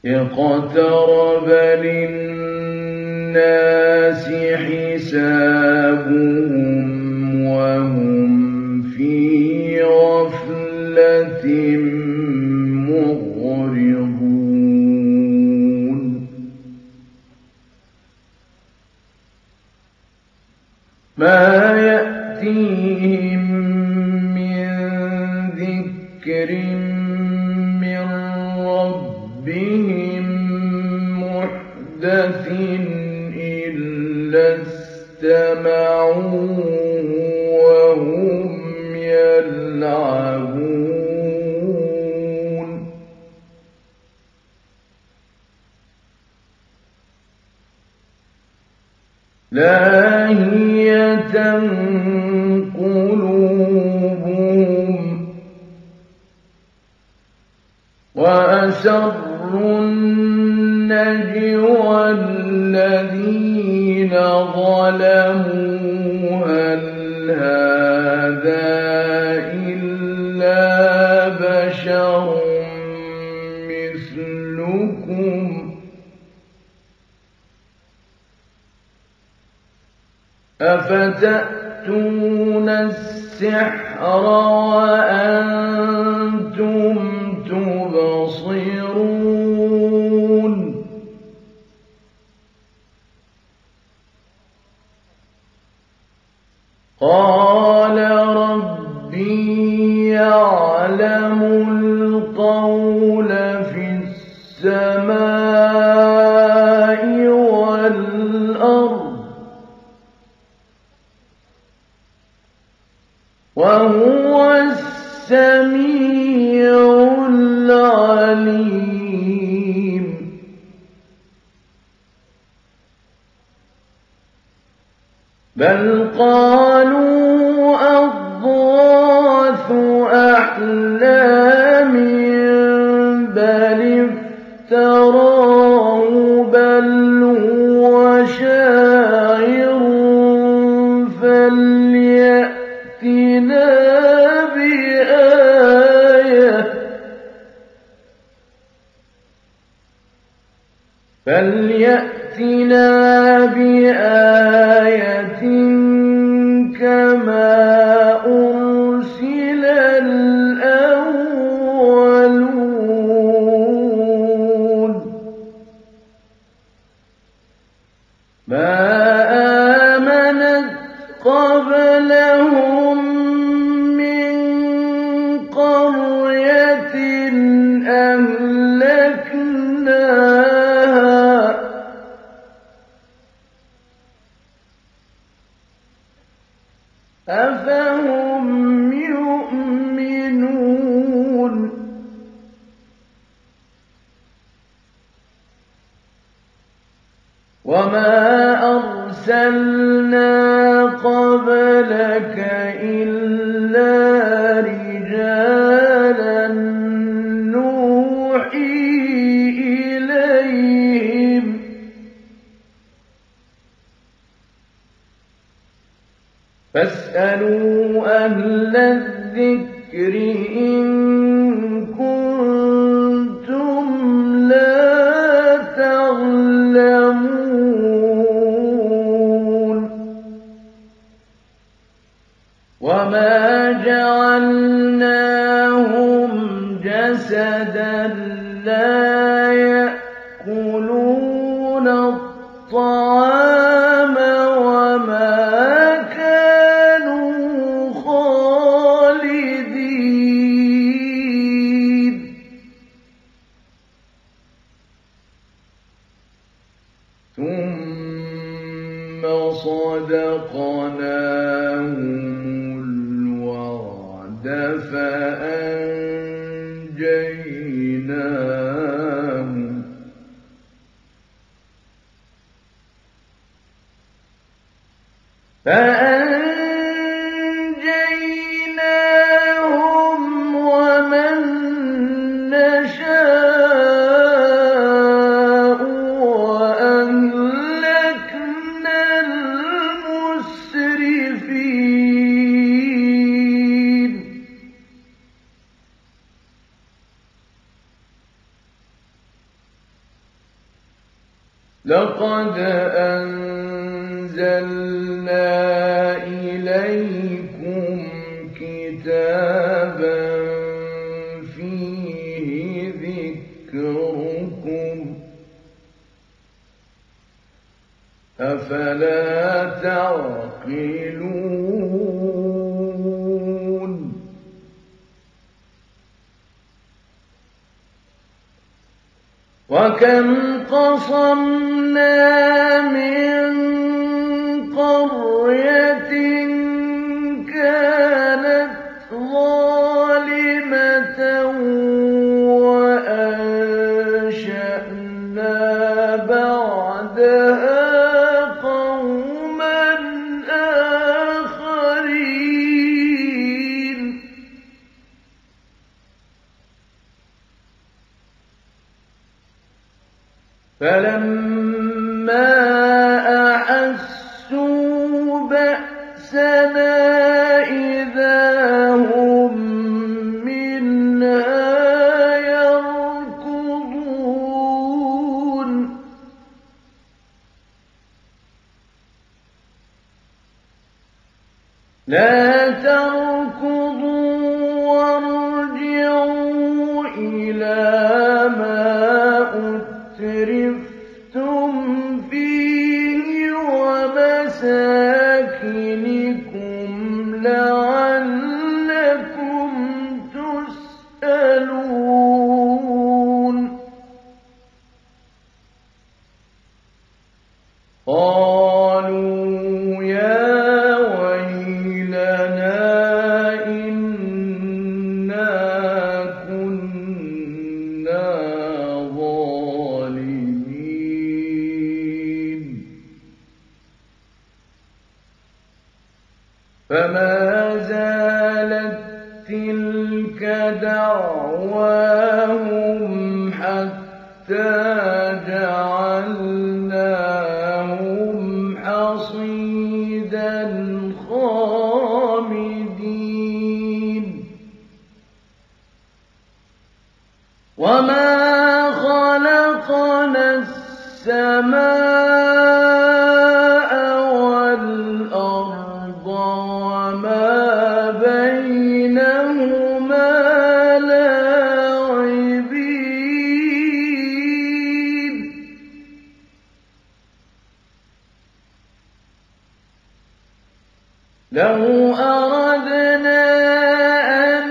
اقترب للناس حسابهم وهم في غفلة معرضون ما يأتيهم من ذكر من ربهم محدث إلا استمعوه وهم يلعبون لاهية قلوبهم وأسروا النجوى الذين ظلموا هل هذا إلا بشر مثلكم أفتأتون السحر وأنتم تبصرون قال ربي يعلم القول في السماء والأرض وهو السميع العليم بل قالوا أضغاث أحلام بل افتراه بل هو شاعر فليأتنا بآية كما أرسل الأولون ما آمنت قبلهم من قرية أهلكناها أفهم يؤمنون وما أرسلنا قبلك إلا رجالا نوحي إليهم فاسألوا أهل الذكر إن كنتم لا تعلمون وما جعلناهم جسدا لا يأكلون الطعام وما ثم صدقناهم الوعد فأنجيناهم ومن نشاء وأهلكنا المسرفين لقد أنزلنا إليكم كتابا فيه ذكركم أفلا تعقلون وكم قصمنا من قرية كانت ظالمة وأنشأنا بعدها قوما آخرين فلما أحسوا بأسنا إذا هم منها يركضون لا تركضوا وارجعوا إلى ما أترفتم فيه ومساكنكم لعلكم تسألون قالوا يا ويلنا إنا كنا ظالمين فما زالت تلك دعواهم حتى جعلناهم حصيدا خامدين وما خلقنا السماء والأرض وما بينهما لاعبين لو أردنا أن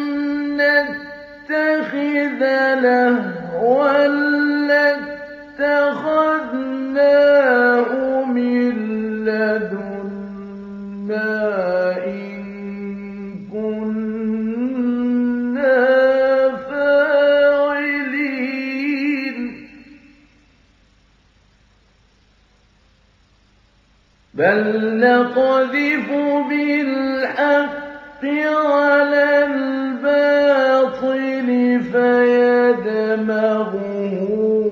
نتخذ لهوا لاتخذناه من لدنا إن كنا فاعلين بل نقذف بالحق على الباطل فيدمغه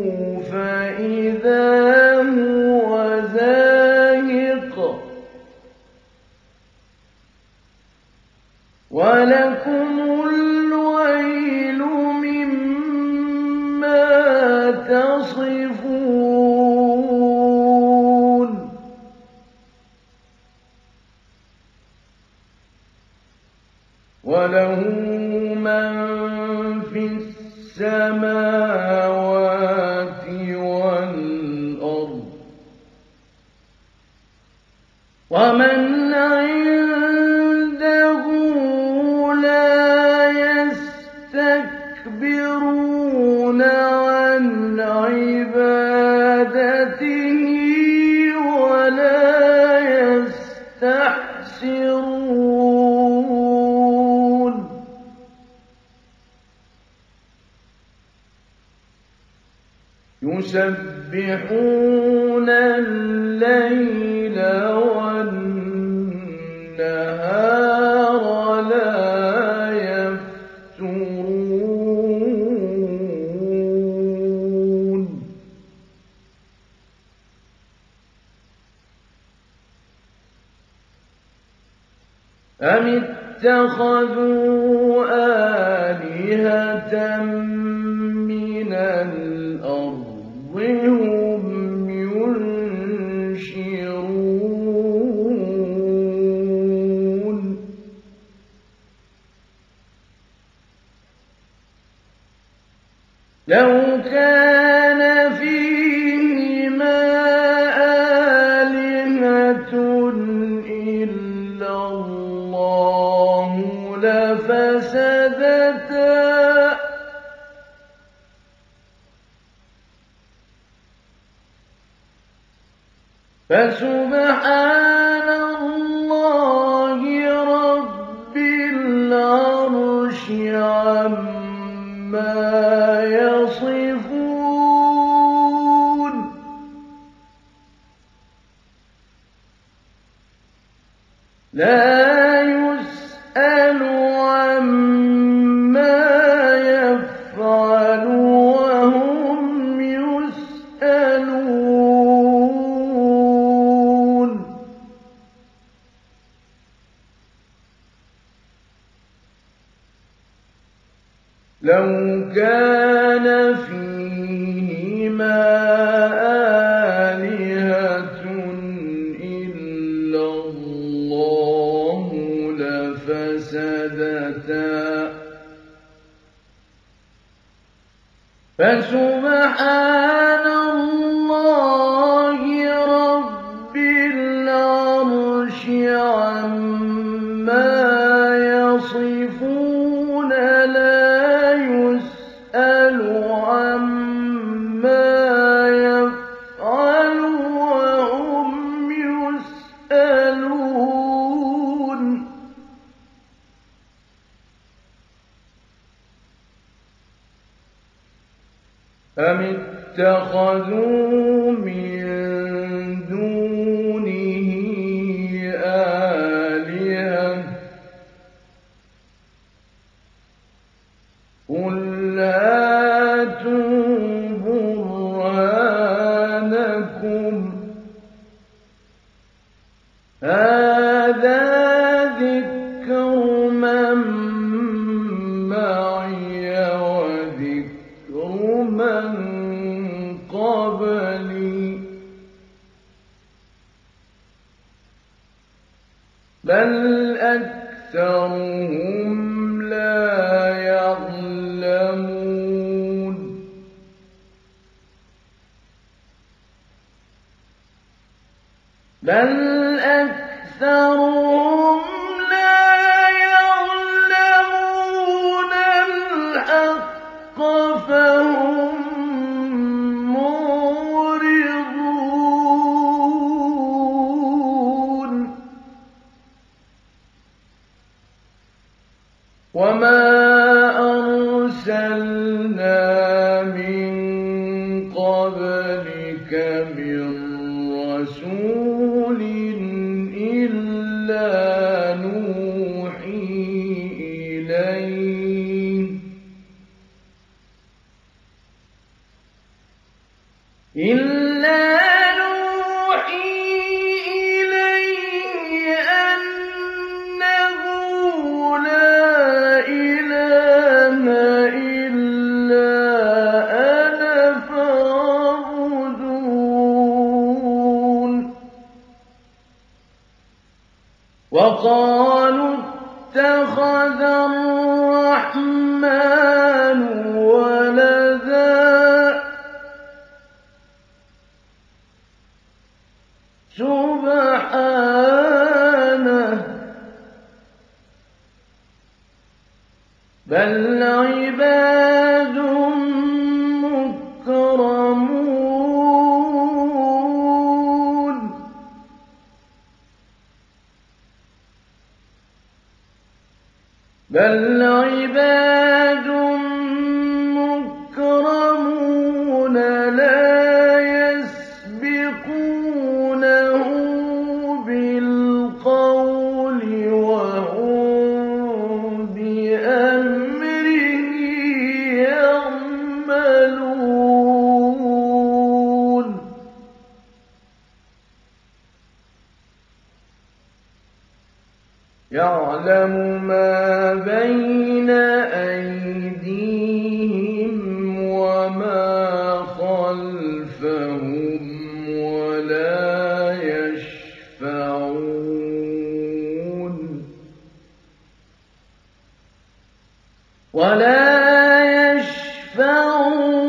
فإذا هو زاهق ولكم الويل مما تصفون وله من في السماوات والأرض ومن عنده لا يستكبرون عن عبادته ولا يستحسرون يسبحون الليل والنهار لا يفترون أم اتخذوا آلهة من الأرض هم لو كان فيهما آلهة إلا الله لفسدتا فسبحان الله رب العرش عما يصفون لا يسأل عما يفعل وهم يسألون لو كان فيهما آلهة إلا الله لفسدتا فسبحان الله رب العرش عما يصفون لا يسأل عما يفعل وهم يسألون أم اتخذوا من دونه آلهة قل هاتوا برهانكم هذا ذكر من معي وذكر من قبلي بل أكثرهم لا يعلمون بل أكثرهم لا يعلمون الحق فهم معرضون وما أرسلنا من قبلك من رسول إلا نوحي إليه أنه لا إله إلا أنا فاعبدون وقالوا اتخذ الرحمن ولدا سبحانه بل عباد مكرمون بل عباد مكرمون لا يسبقونه بالقول وهم بأمره يعملون يعلم ما بين أيديهم وما خلفهم ولا يشفعون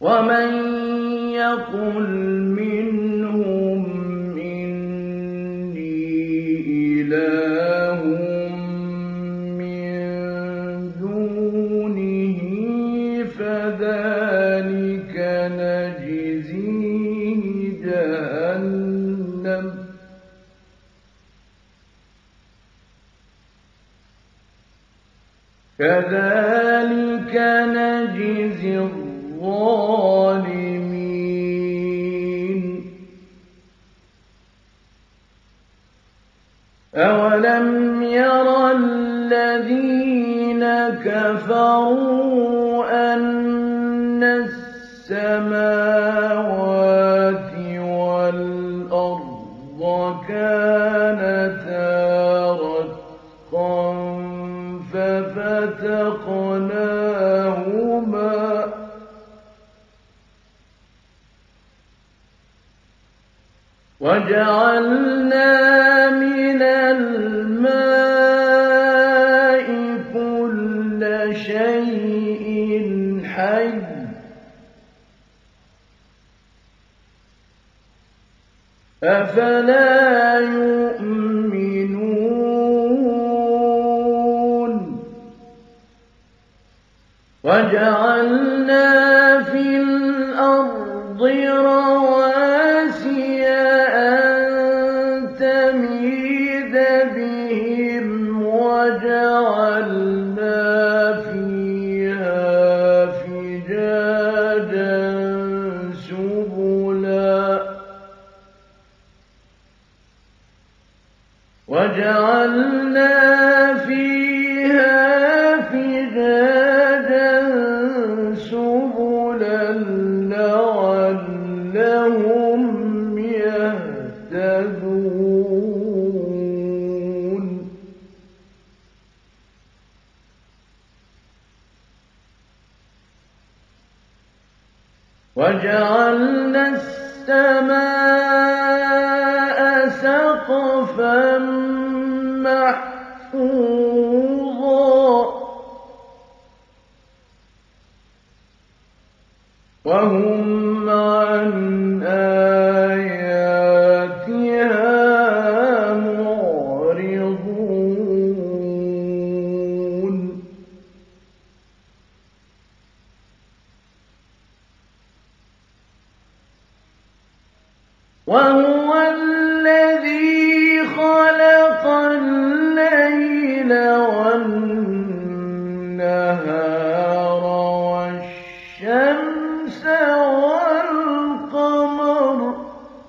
ومن يقل منهم إني إله من دونه فذلك نجزيه جهنم كذلك نجزي الظالمين أولم ير الذين كفروا أن السماوات والأرض كانتا رتقا ففتقناهما وجعلنا من الماء كل شيء حي أفلا يؤمنون وجعلنا في الأرض رواسي أن تميد بهم وجعلنا فيها فجاجا سبلا وجعلنا فيها فجاجا سبلا لعلهم يهتدون وجعلنا السماء سقفا محفوظا وهم عن آياتها معرضون وهو الذي خلق الليل والنهار والشمس والقمر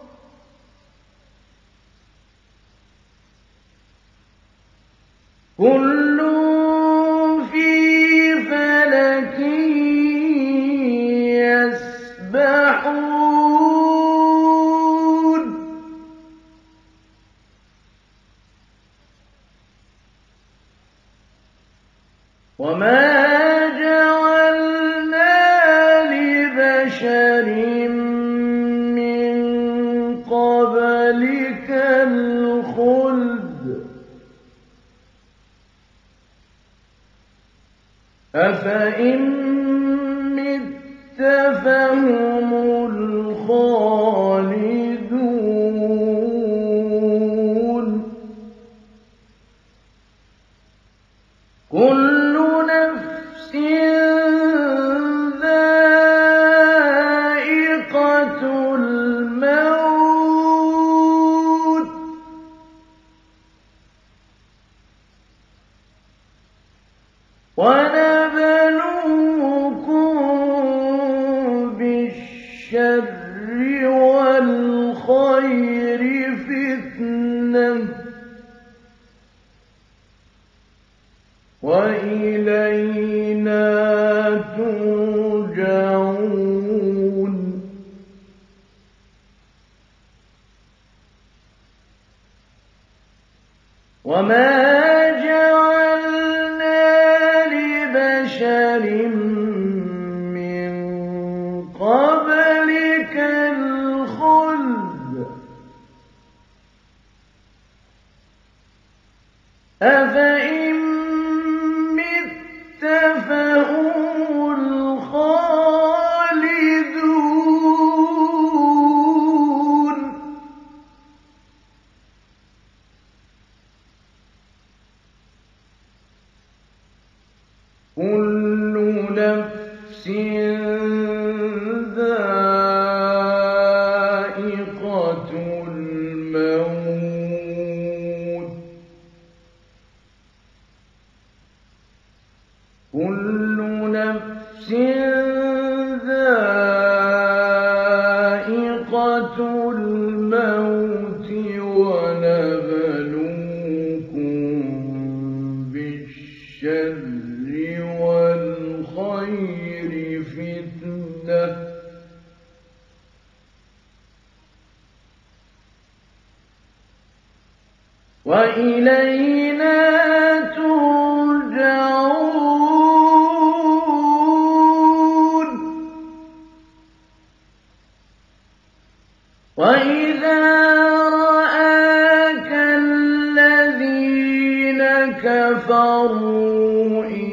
كل في فلك يسبحون وما جعلنا لبشر من قبلك الخلد أفإن مت فهم الخالدون كل نفس ذائقة الموت ونبلوكم بالشر والخير فتنة وإلينا ترجعون وما جعلنا لبشر من قبلك الخلد أفإن مت فهم الخالدون كل نفس ذائقة الموت كل نفس ذائقة الموت ونبلوكم بالشر والخير فتنة وإلينا ترجعون وإذا رآك الذين كفروا إن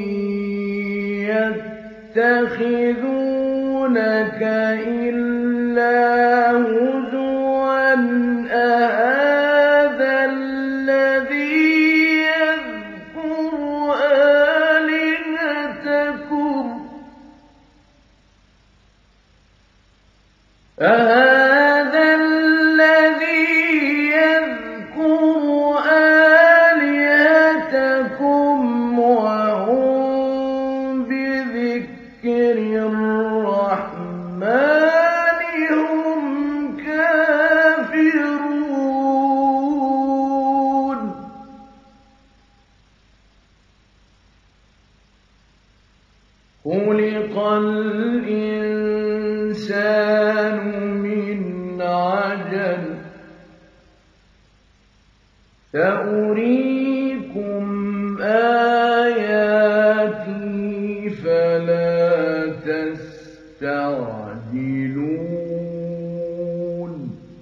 يتخذونك إلا هزوا أهذا الذي يذكر آلهتكم وهم بذكر الرحمن هم كافرون خلق الإنسان من عجل سأريكم آياتي فلا تستعجلون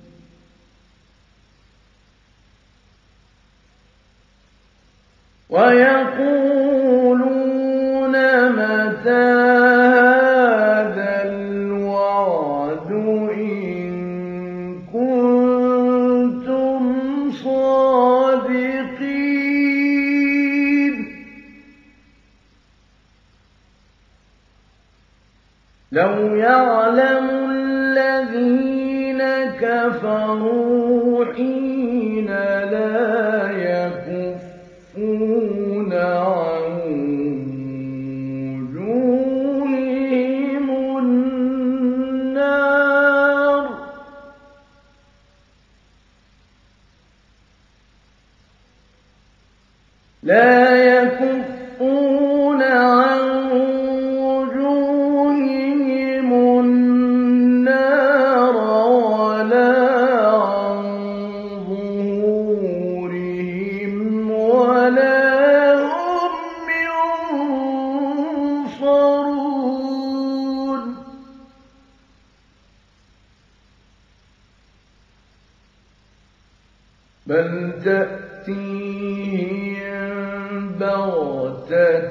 ويقولون متى هذا الوعد إن كنتم صادقين لو يعلم الذين كفروا حين لا يكفون عن وجوههم النار لا يكفون عن وجوههم النار ولا عن ظهورهم ولا هم ينصرون بل تأتيهم بغتة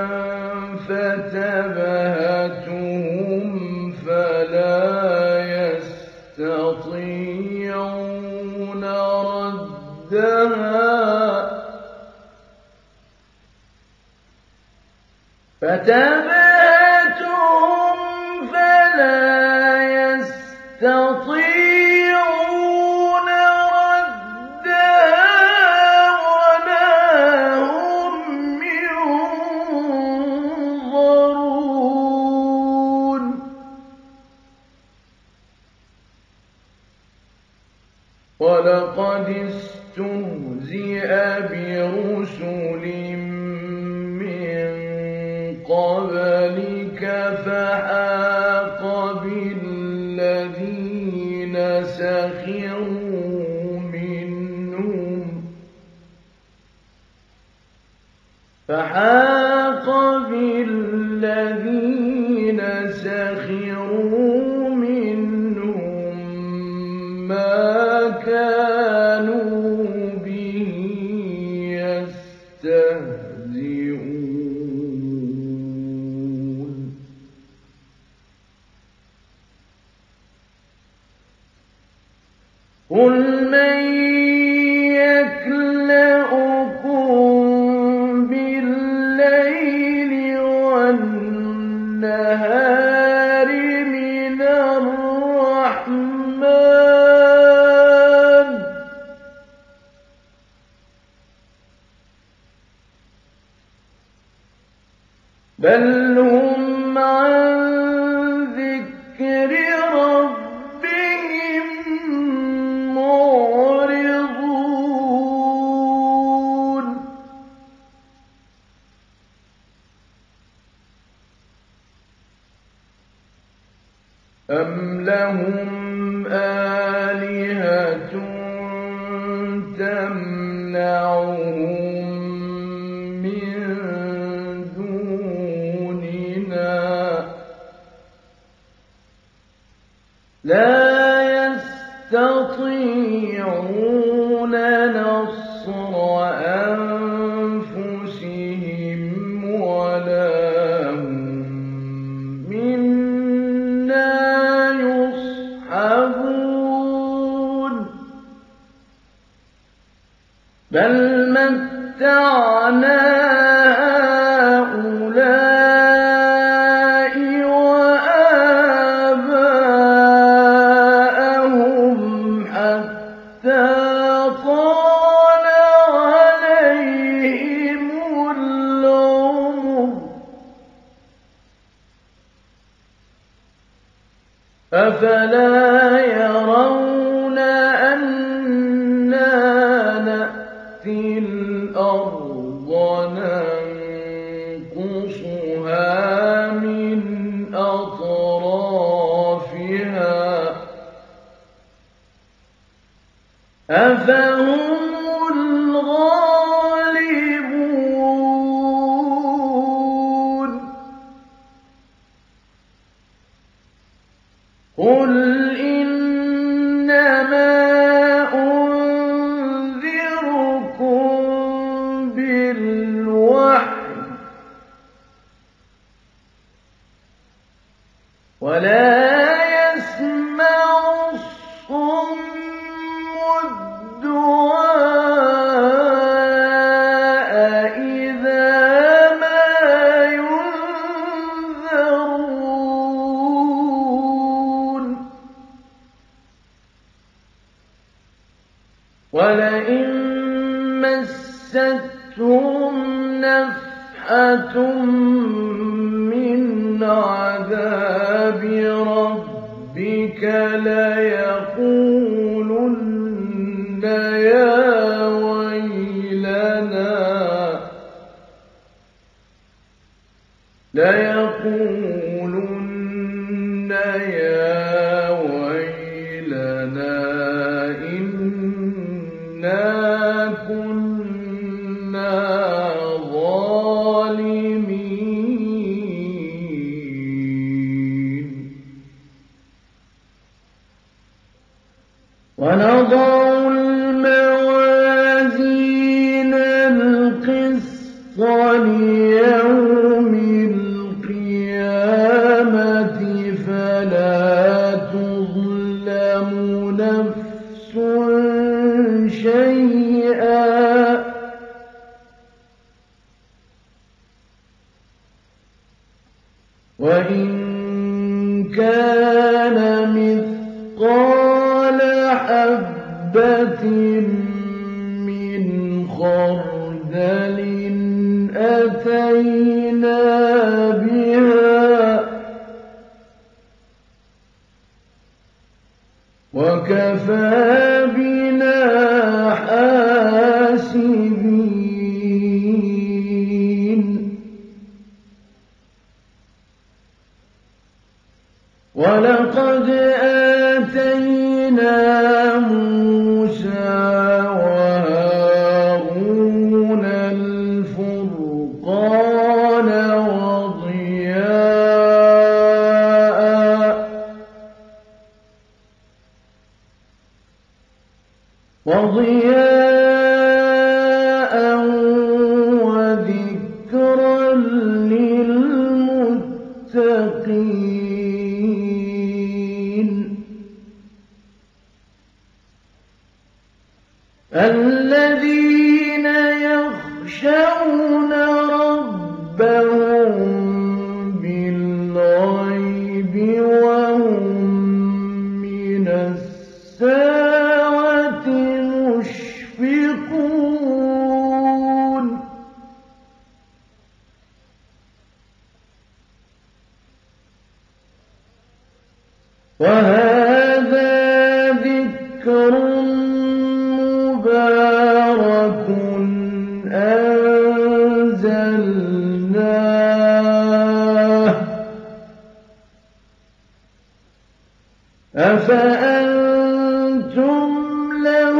فتبهتهم فلا يستطيعون ردها فتبهتهم فلا يستطيعون ردها ولا هم ينظرون ولقد استهزئ برسل من قبلك فحاق بالذين سخروا منهم ما كانوا به يستهزئون قل من يكلؤكم بالليل بل هم عن ذكر ربهم معرضون أم لهم آلهة تمنعهم من دوننا لا يستطيعون نصر أنفسهم ولا هم منا يصحبون بل متعنا هؤلاء وآباءهم حتى طال عليهم العمر أفلا يرون أنا نأتي الأرض ننقصها من أطرافها أفهم الغالبون قل إنما أنذركم بالوحي ولا يسمع الصم الدعاء إذا ما ينذرون ولئن مستهم نفحة من عذاب ربك ليقولن يا ويلنا إنا كنا ظالمين ونضع الموازين القسط ليوم القيامة فلا تظلم نفس شيئا وإن كان مثقال حبة من خردل أتينا بها وكفى بنا حاسبين ولقد آتينا موسى وهارون الفرقان وضياء وذكرا للمتقين الذين يخشون ربهم بالغيب وهم من الساعة مشفقون وهذا ذكر مبارك أنزلناه أفأنتم له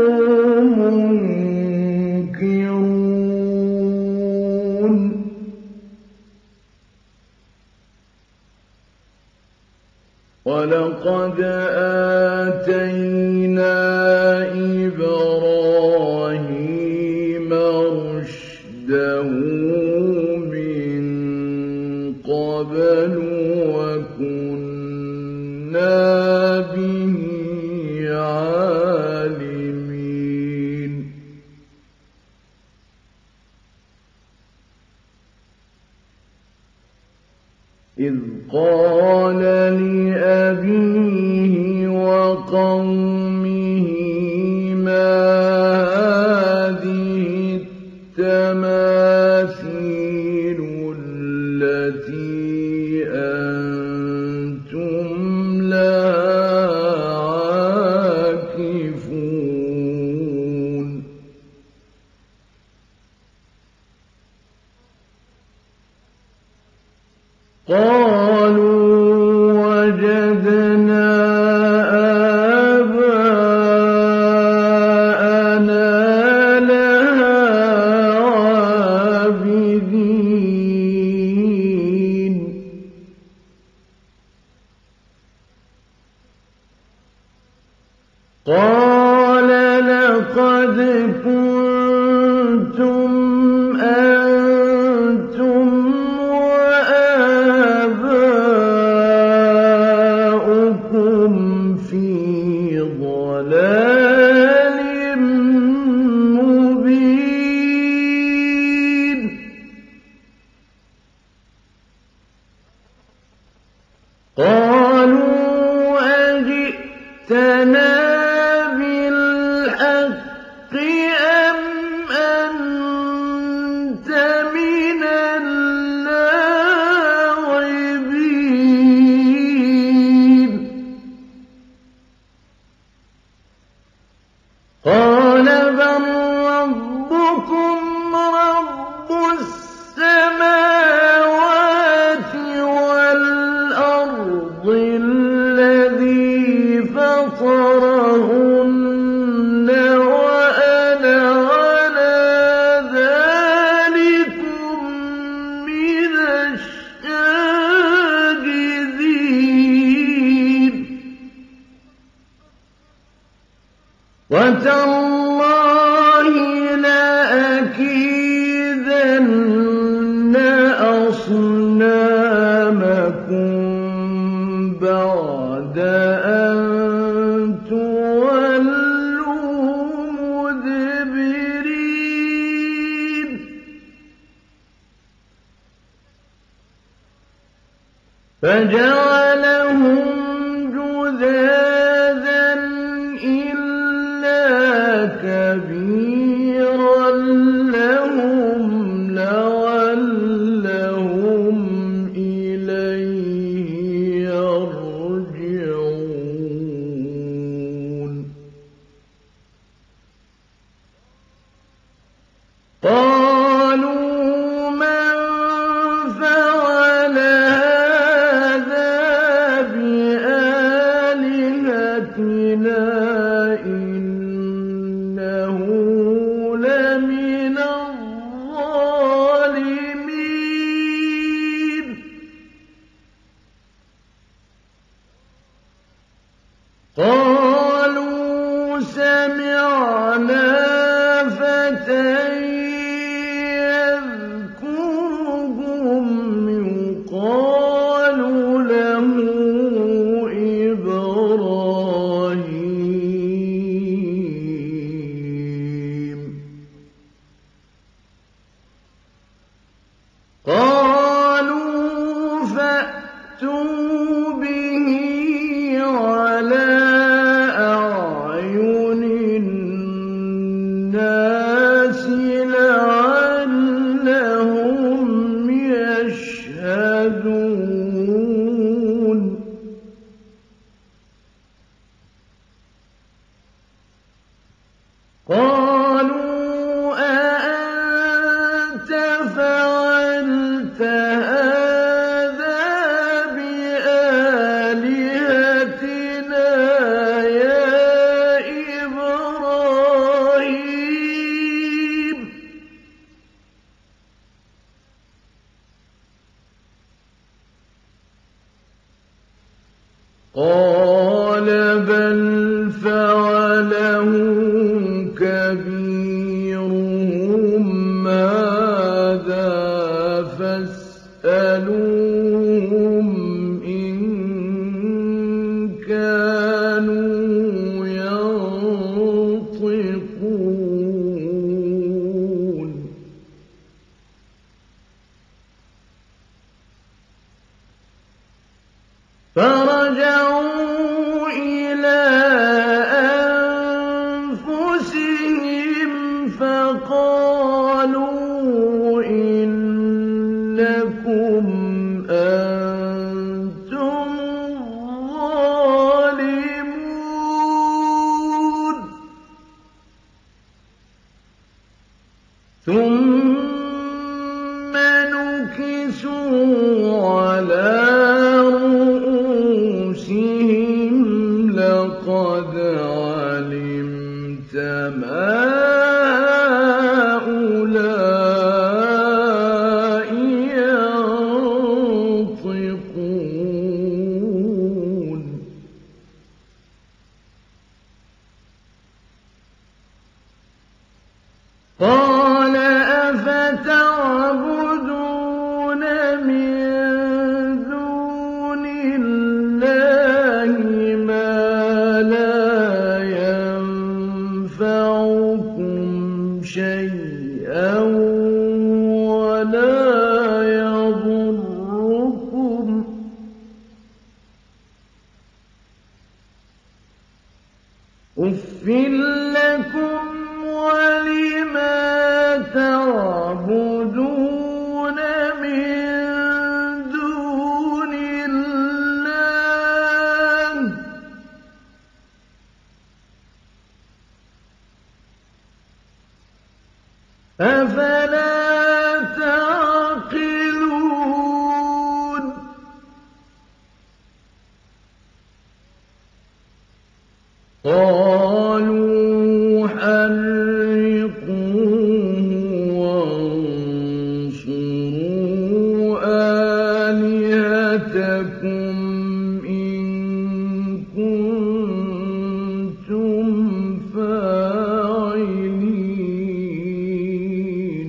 منكرون ولقد آتينا إبراهيم رشده من قبل وكنا به عالمين إذ قال لأبيه وقومه ما هذه التماثيل التي أنتم لها عاكفون قالوا وجدنا آباءنا لها عابدين قال لقد كنتم أنتم وآباؤكم في ضلال مبين قالوا أجئتنا بالحق أم أنت من اللاعبين قال بل ربكم رب السماوات والأرض الذي فطرهن وأنا على ذلكم من الشاهدين وتالله لأكيدن أصنامكم بعد أن تولوا مدبرين فجعلهم جذاذا إلا كبيرا لهم لعلهم إليه يرجعون قالوا من فعل هذا بآلهتنا إنه لمن الظالمين قالوا سمعنا فتى يذكرهم يقال له إبراهيم قالوا فأتوا به على أعين الناس لعلهم يشهدون قال بل فعله كبيرهم هذا فاسألوهم إن كانوا ينطقون فرجعوا إلى أنفسهم فقالوا إنكم أنتم الظالمون ثم نكسوا على لقد علمت ما هؤلاء ينطقون قال أفتعبدون من دون الله شيئا ولا يضركم أف لكم ولما تعبدون من دون الله أفلا تعقلون قالوا حرقوه وانصروا آلهتكم إن كنتم فاعلين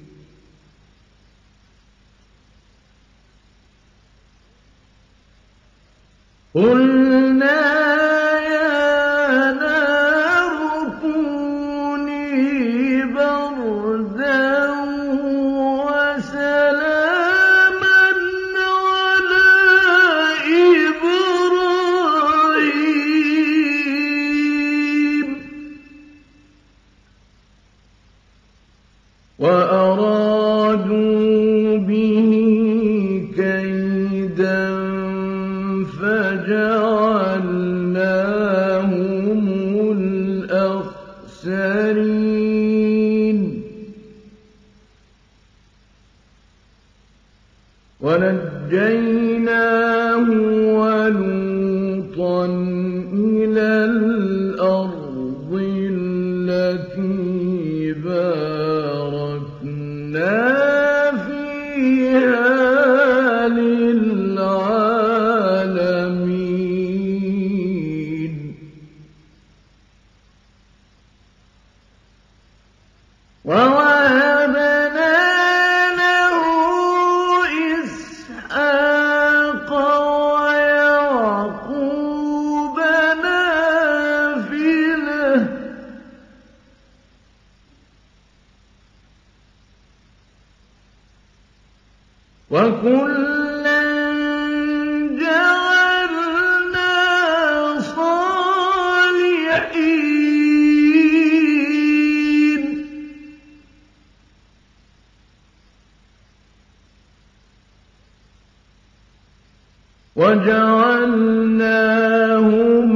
قلنا يا نار كوني بردا وسلاما على إبراهيم وأرادوا به كيدا فجعلناهم الأخسرين ونجيناه ولوطا إلى الأرض التي باركنا فيها للعالمين ووهبنا له إسحاق ويعقوب نافلة وكلا جعلنا صالحين وجعلناهم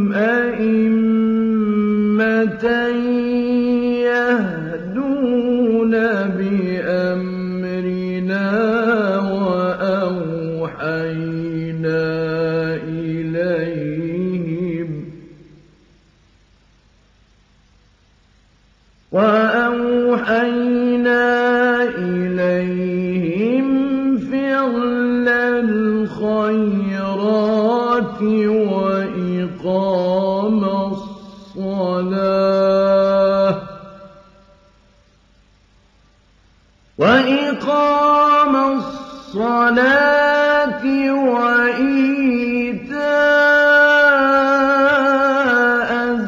أئمة يهدون بأمرنا وأوحينا إليهم فعل الخيرات وإقام الصلاة وإيتاء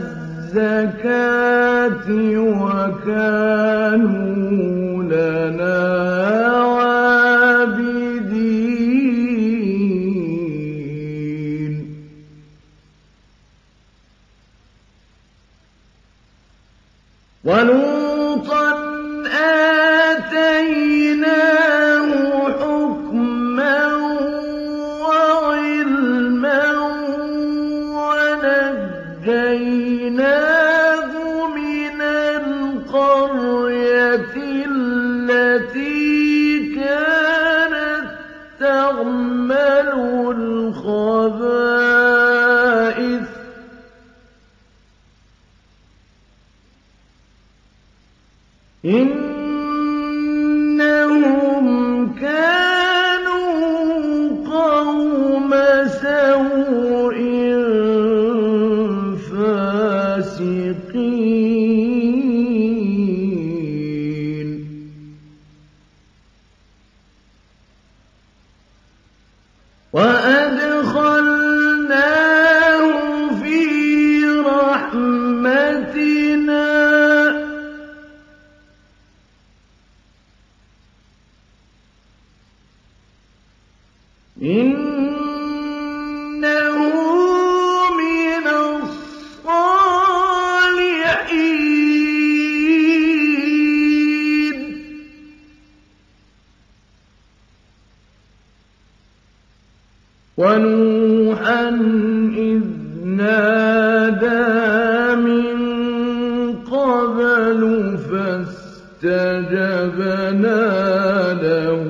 الزكاة وكانوا لنا عابدين. ولوطا آتيناه حكما وعلما ونجيناه من القرية التي كانت تعمل الخبائث إنهم كانوا قوم سوء فاسقين. وأدخلناه في رحمتنا إنه من الصالحين. ونوحا إذ نادى من قبل فاستجبنا له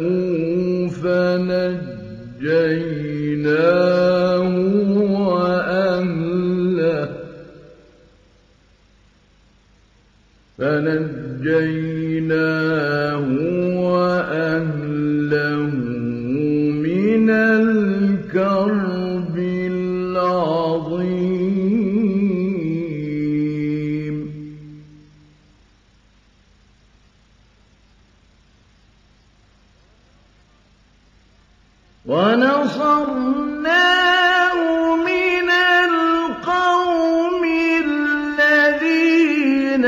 فنجيناه وأهله من الكرب العظيم. ونصرناه من القوم الذين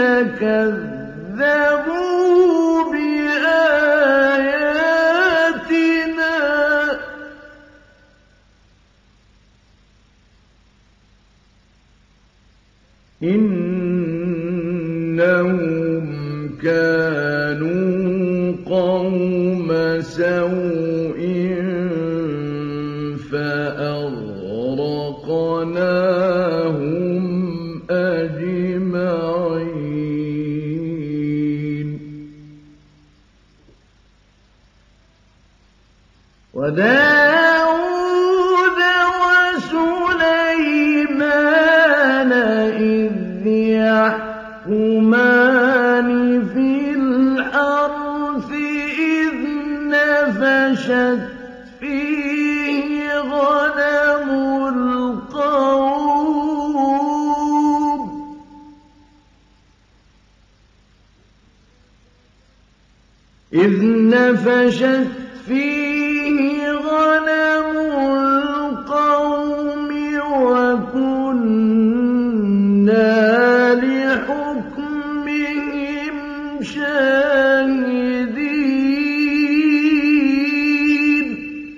كذبوا بآياتنا إنهم كانوا قوم سوء فأغرقناهم أجمعين. وداود وسليمان إذ يحكمان في الحرث إذ نفشت فيه غنم القوم وكنا لحكمهم شاهدين.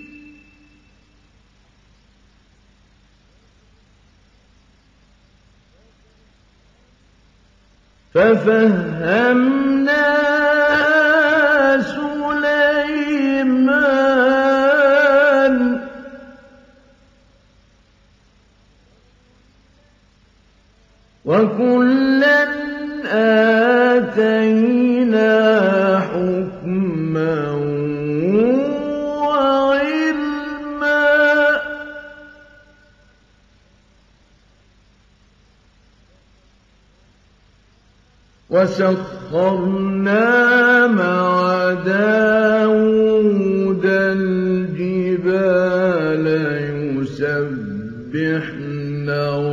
ففهمناها سليمان وكلا آتينا حكما وعلما وسخرنا مع داود الجبال يسبحن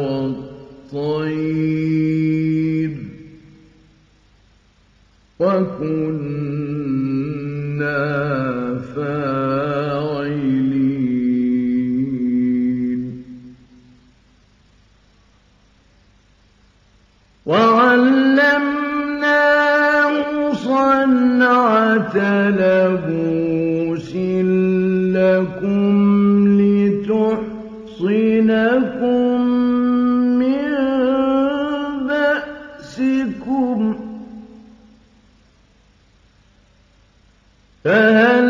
والطير وكنا لتحصنكم من بأسكم فهل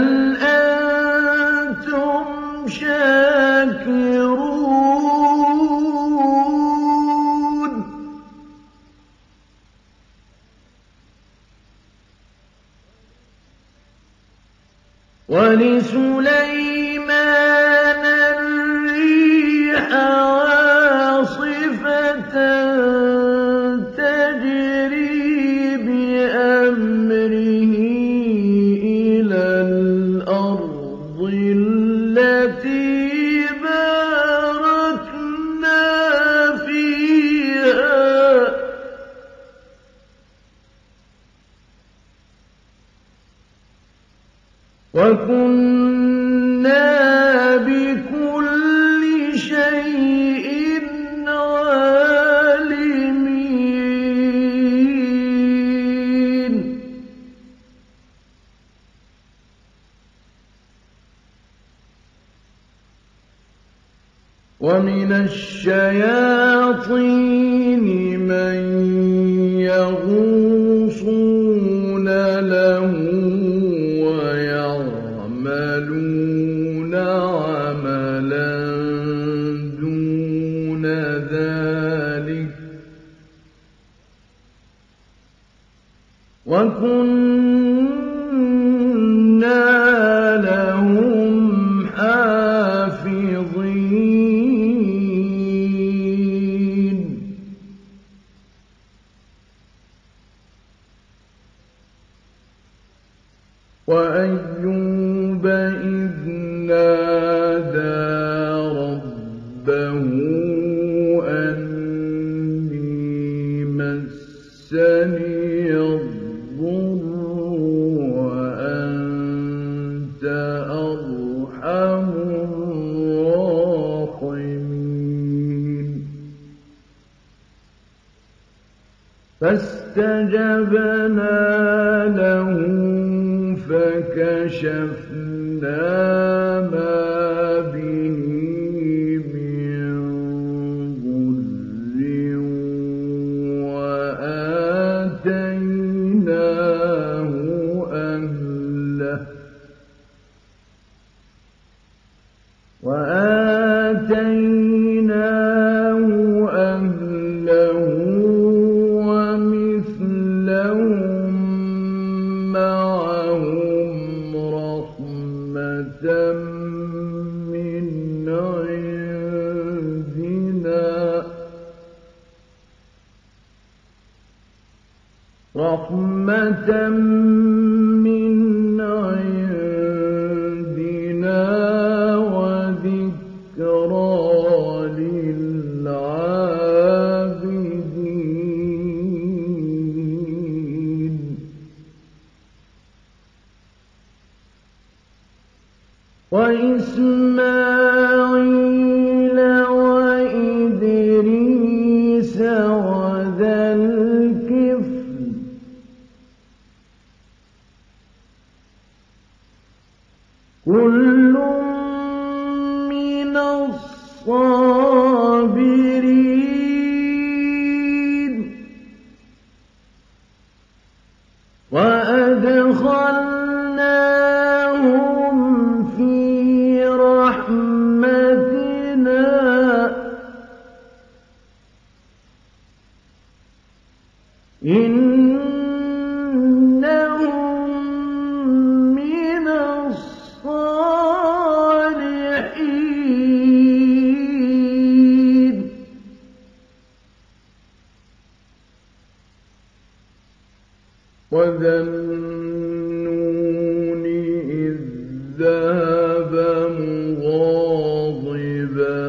أنتم شاكرون ولسليمان الريح عاصفة تجري بأمره إلى الأرض التي باركنا فيها وكنا بكل شيء عالمين ومن الشياطين من يغوصون له ويعملون عملا دون ذلك وكنا لهم حافظين وأيوب إذ نادى ربه أني مسني الضر وأنت أرحم الراحمين فاستجبنا له فكشفنا ما به من ضر وآتيناه أهله ومثلهم معهم رحمة من عندنا وذكرى للعابدين وإسماعيل وإدريس وذا الكفل كل من الصابرين وأدخلناهم في رحمتنا إنهم من الصالحين وذا النون إذ ذهب مغاضبا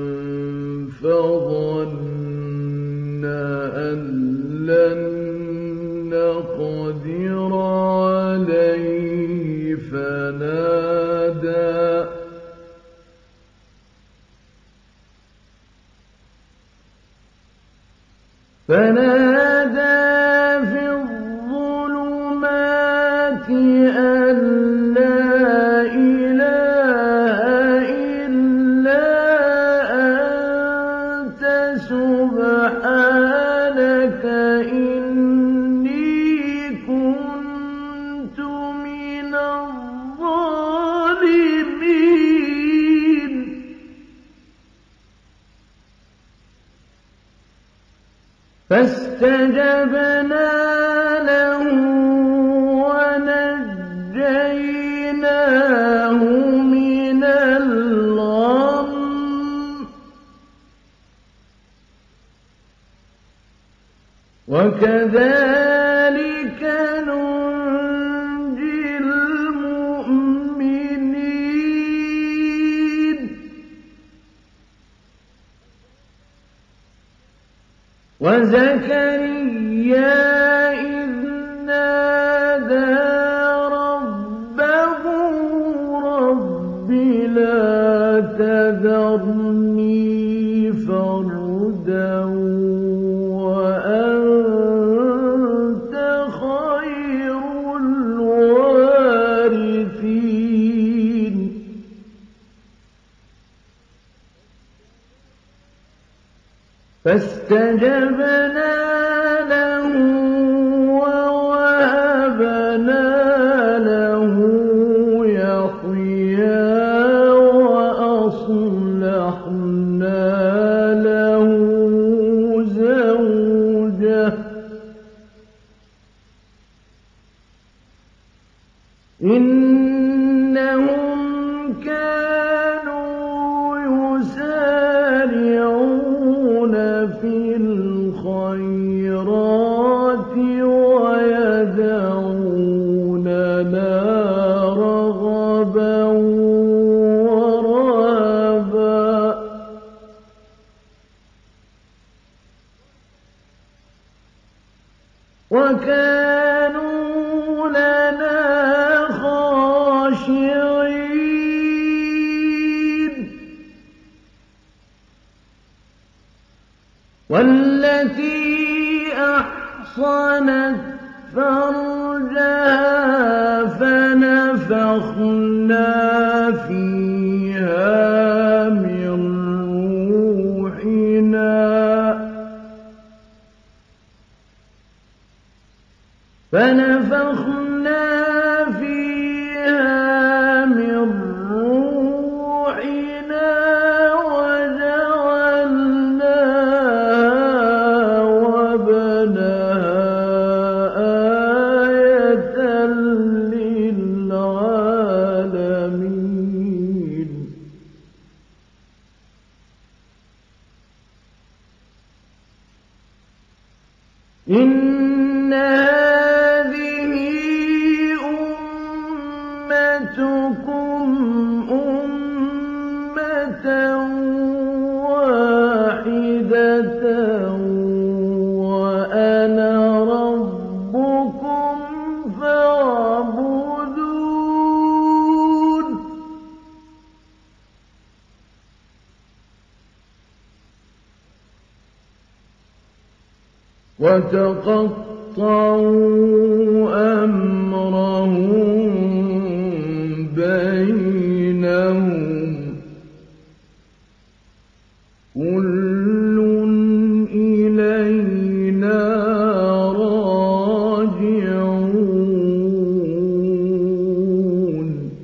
فظن أن لن نقدر عليه فنادى في الظلمات أن لا إله فاستجبنا له ونجيناه من الغم وكذلك ننجي المؤمنين وزكريا إذ نادى ربه رب لا تذرني فردا وأنت خير الوارثين فاستجبنا له ووهبنا له يحيى وأصلحنا له زوجه إنهم كانوا يسارعون في الخيرات ويدعوننا رغبا ورهبا وكانوا لنا خاشعين والتي أحصنت فرجها فنفخنا فيها من روحنا وجعلناها وابنها آية للعالمين إن هذه أمتكم أمة واحدة وأنا ربكم فاعبدون وتقطعوا أمرهم بينهم كل إلينا راجعون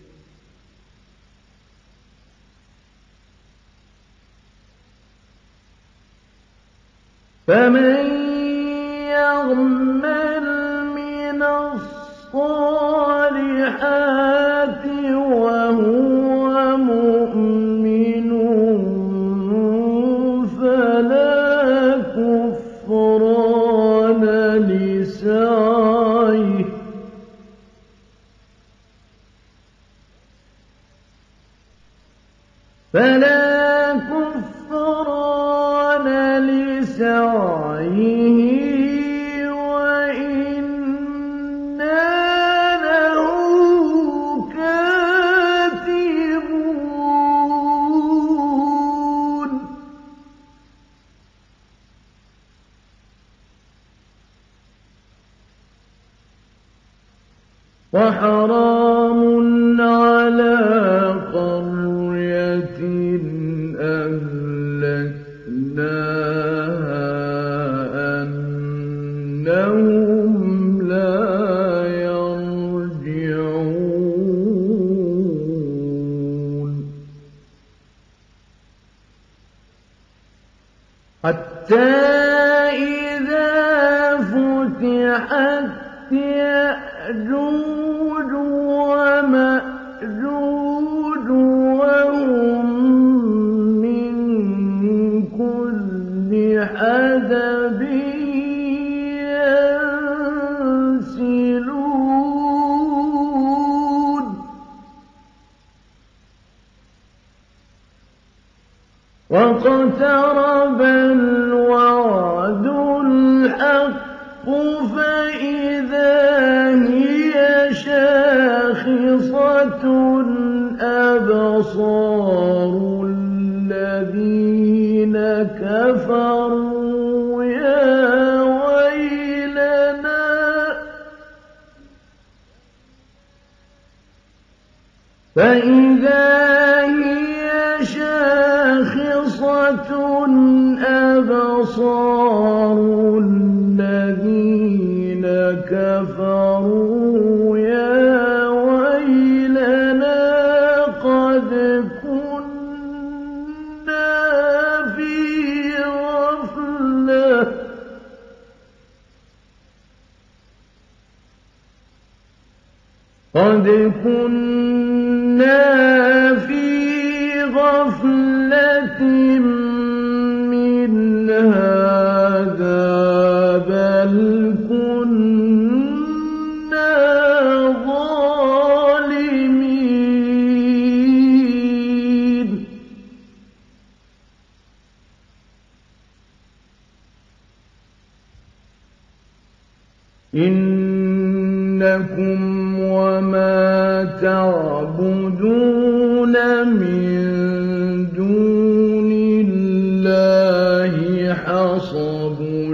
فمن يعمل من الصالحات وهو مؤمن فلا كفران لسعيه وإنا له كاتبون وحرام على قرية أهلكناها أنهم لا يرجعون حتى واقترب الوعد الحق فإذا هي شاخصة أبصار الذين كفروا يا ويلنا فإذا هي شاخصة أبصار الذين كفروا يا ويلنا قد كنا في غفلة من هذا بل كنا ظالمين إنكم وما تعبدون من دون الله حصب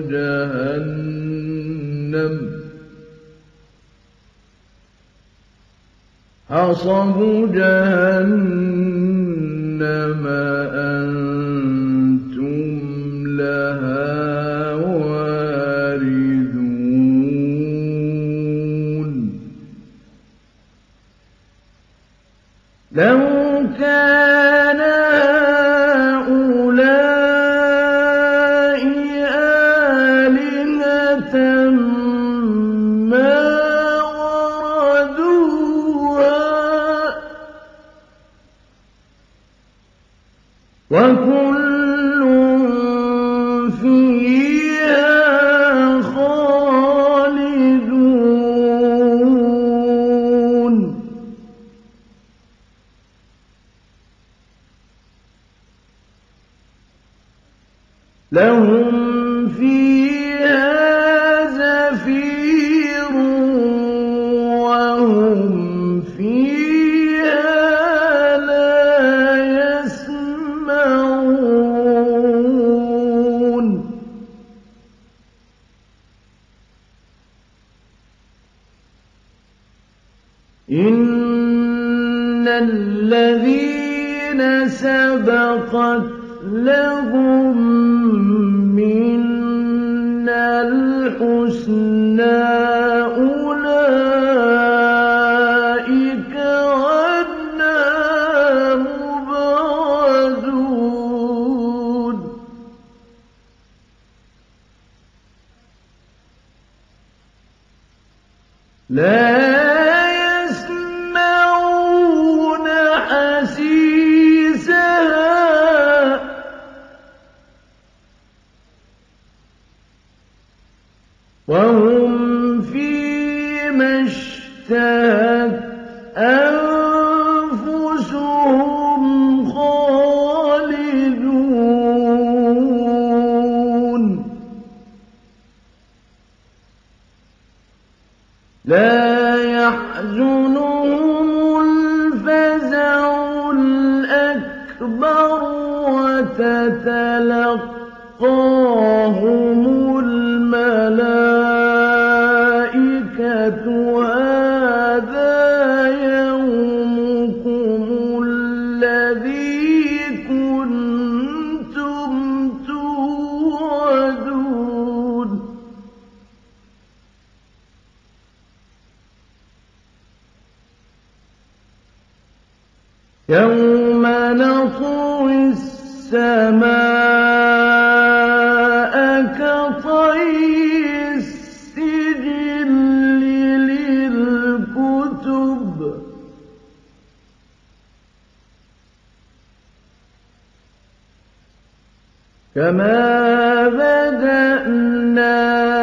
جهنم أنتم لها واردون لو كان هؤلاء آلهة ما وردوها وكل فيها خالدون لهم فيها زفير وهم فيها لا يسمعون إن الذين سبقت لهم منا الحسنى أولئك عنها مبعدون لا يسمعون حسيسها وهم فيما اشتهت أنفسهم خالدون لا يحزنهم الفزع الأكبر وتتلقاهم الملائكة هذا يومكم الذي كنتم توعدون يوم نطوي السماء كطي السجل للكتب كما بدأنا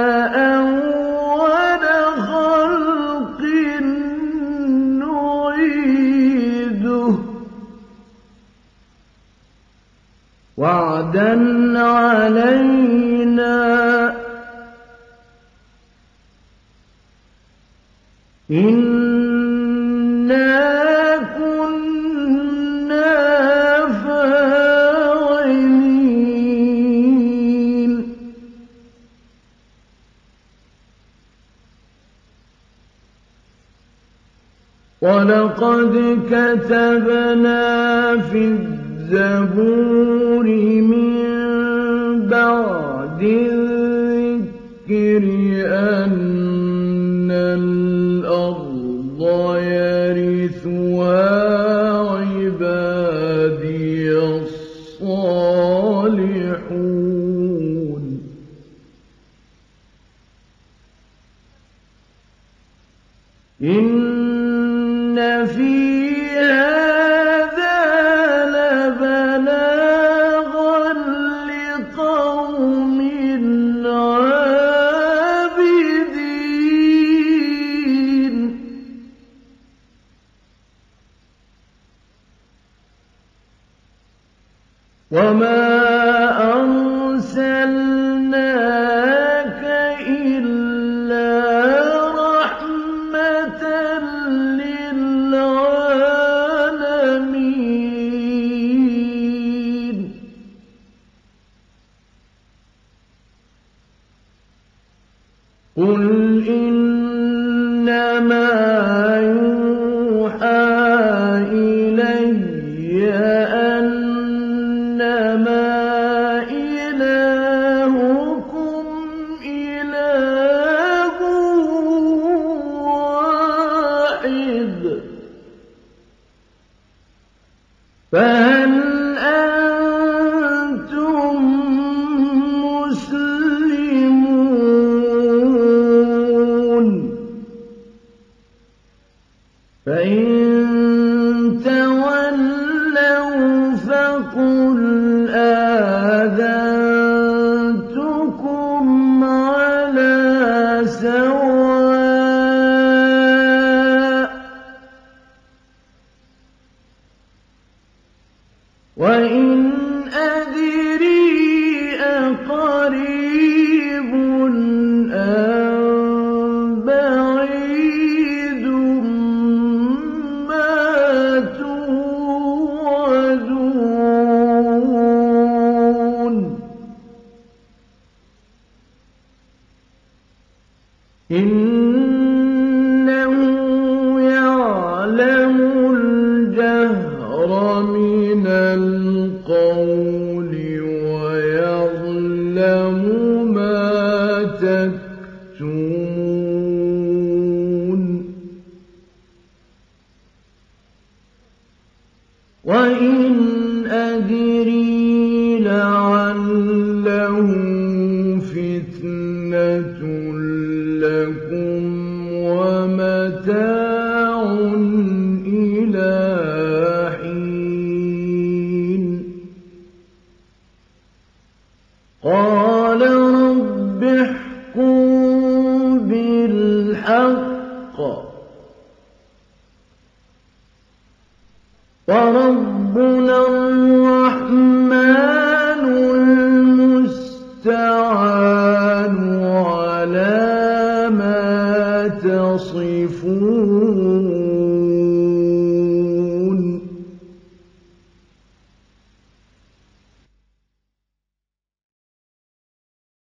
أول خلق نعيده وعدا علينا إنا كنا فاعلين ولقد كتبنا في الزبور من بعد الذكر أن الأرض يرثها عبادي الصالحون إن في هذا لبلاغا لقوم عابدين وما أرسلناك إلا رحمة للعالمين قل إنما يوحى إلي أنما إلهكم إله واحد فهل أنتم مسلمون فإن تولوا فقل آذنتكم على سواء وإن أدري أقريب أم بعيد ما توعدون إنه يعلم الجهر من القول ويعلم ما تكتمون وإن أدري لعله فتنة لكم ومتاع إلى حين قال رب احكم بالحق وربنا الرحمن المستعان على ما تصفون